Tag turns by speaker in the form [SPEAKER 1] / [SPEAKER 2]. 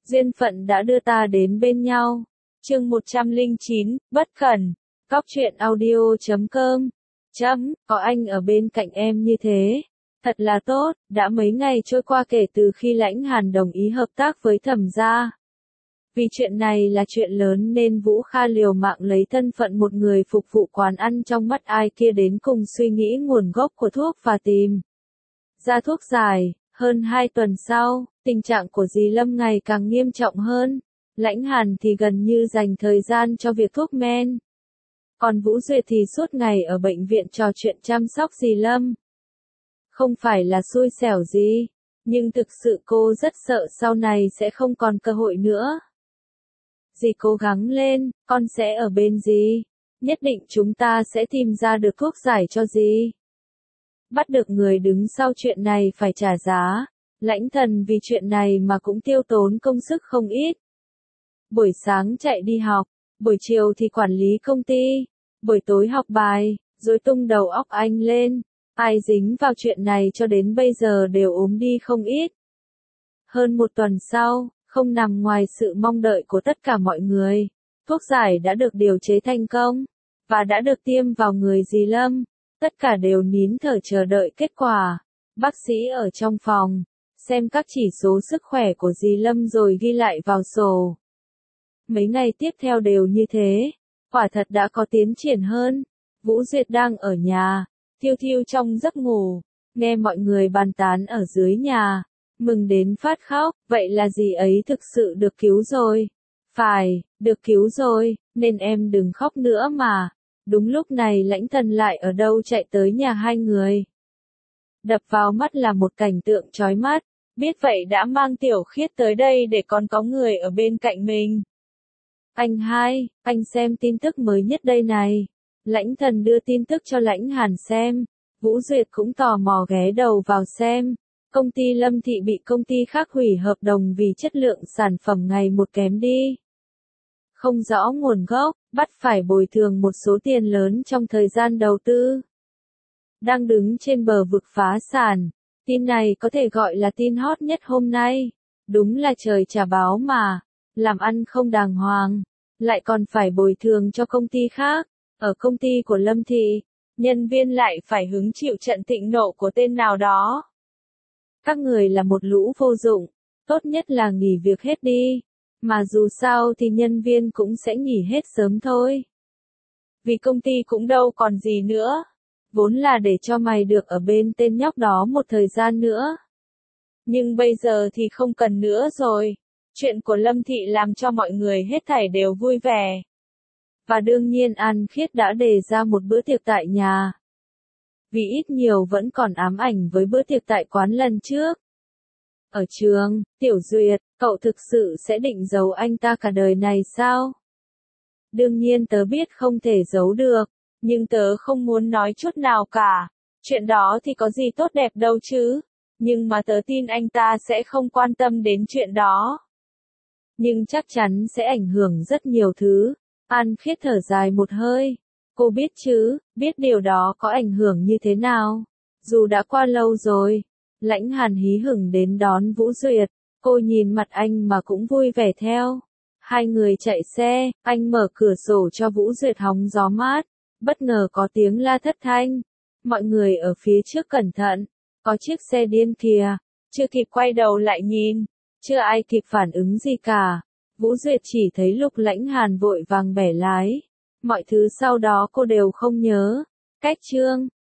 [SPEAKER 1] Duyên phận đã đưa ta đến bên nhau. Chương 109, bất khẩn. Cóc truyện audio.com. Có anh ở bên cạnh em như thế. Thật là tốt, đã mấy ngày trôi qua kể từ khi Lãnh Hàn đồng ý hợp tác với Thẩm gia. Vì chuyện này là chuyện lớn nên Vũ Kha liều mạng lấy thân phận một người phục vụ quán ăn trong mắt ai kia đến cùng suy nghĩ nguồn gốc của thuốc và tìm ra thuốc giải. Hơn 2 tuần sau, tình trạng của dì Lâm ngày càng nghiêm trọng hơn. Lãnh Hàn thì gần như dành thời gian cho việc thuốc men. Còn Vũ Duyệt thì suốt ngày ở bệnh viện trò chuyện chăm sóc dì Lâm. Không phải là xui xẻo gì, nhưng thực sự cô rất sợ sau này sẽ không còn cơ hội nữa. Dì cố gắng lên, con sẽ ở bên dì. Nhất định chúng ta sẽ tìm ra được thuốc giải cho dì. Bắt được người đứng sau chuyện này phải trả giá. Lãnh Thần vì chuyện này mà cũng tiêu tốn công sức không ít. Buổi sáng chạy đi học, buổi chiều thì quản lý công ty, buổi tối học bài, rồi tung đầu óc anh lên. Ai dính vào chuyện này cho đến bây giờ đều ốm đi không ít. Hơn một tuần sau, không nằm ngoài sự mong đợi của tất cả mọi người, thuốc giải đã được điều chế thành công, và đã được tiêm vào người dì Lâm. Tất cả đều nín thở chờ đợi kết quả. Bác sĩ ở trong phòng, xem các chỉ số sức khỏe của dì Lâm rồi ghi lại vào sổ. Mấy ngày tiếp theo đều như thế, quả thật đã có tiến triển hơn. Vũ Duyệt đang ở nhà, thiêu thiêu trong giấc ngủ, nghe mọi người bàn tán ở dưới nhà, mừng đến phát khóc. Vậy là dì ấy thực sự được cứu rồi. Phải, được cứu rồi, nên em đừng khóc nữa mà. Đúng lúc này Lãnh Thần lại ở đâu chạy tới nhà hai người. Đập vào mắt là một cảnh tượng chói mắt, biết vậy đã mang Tiểu Khiết tới đây để còn có người ở bên cạnh mình. Anh hai, anh xem tin tức mới nhất đây này. Lãnh Thần đưa tin tức cho Lãnh Hàn xem. Vũ Duyệt cũng tò mò ghé đầu vào xem. Công ty Lâm Thị bị công ty khác hủy hợp đồng vì chất lượng sản phẩm ngày một kém đi. Không rõ nguồn gốc, bắt phải bồi thường một số tiền lớn trong thời gian đầu tư. Đang đứng trên bờ vực phá sản. Tin này có thể gọi là tin hot nhất hôm nay. Đúng là trời trả báo mà. Làm ăn không đàng hoàng, lại còn phải bồi thường cho công ty khác. Ở công ty của Lâm Thị, nhân viên lại phải hứng chịu trận thịnh nộ của tên nào đó. Các người là một lũ vô dụng, tốt nhất là nghỉ việc hết đi. Mà dù sao thì nhân viên cũng sẽ nghỉ hết sớm thôi. Vì công ty cũng đâu còn gì nữa. Vốn là để cho mày được ở bên tên nhóc đó một thời gian nữa. Nhưng bây giờ thì không cần nữa rồi. Chuyện của Lâm Thị làm cho mọi người hết thảy đều vui vẻ. Và đương nhiên An Khiết đã đề ra một bữa tiệc tại nhà. Vì ít nhiều vẫn còn ám ảnh với bữa tiệc tại quán lần trước. Ở trường, Tiểu Duyệt, cậu thực sự sẽ định giấu anh ta cả đời này sao? Đương nhiên tớ biết không thể giấu được, nhưng tớ không muốn nói chút nào cả. Chuyện đó thì có gì tốt đẹp đâu chứ. Nhưng mà tớ tin anh ta sẽ không quan tâm đến chuyện đó. Nhưng chắc chắn sẽ ảnh hưởng rất nhiều thứ. An Khiết thở dài một hơi. Cô biết chứ, biết điều đó có ảnh hưởng như thế nào. Dù đã qua lâu rồi. Lãnh Hàn hí hửng đến đón Vũ Duyệt. Cô nhìn mặt anh mà cũng vui vẻ theo. Hai người chạy xe, anh mở cửa sổ cho Vũ Duyệt hóng gió mát. Bất ngờ có tiếng la thất thanh. Mọi người ở phía trước cẩn thận. Có chiếc xe điên kìa. Chưa kịp quay đầu lại nhìn. Chưa ai kịp phản ứng gì cả. Vũ Duyệt chỉ thấy Lục Lãnh Hàn vội vàng bẻ lái. Mọi thứ sau đó cô đều không nhớ. Cách chương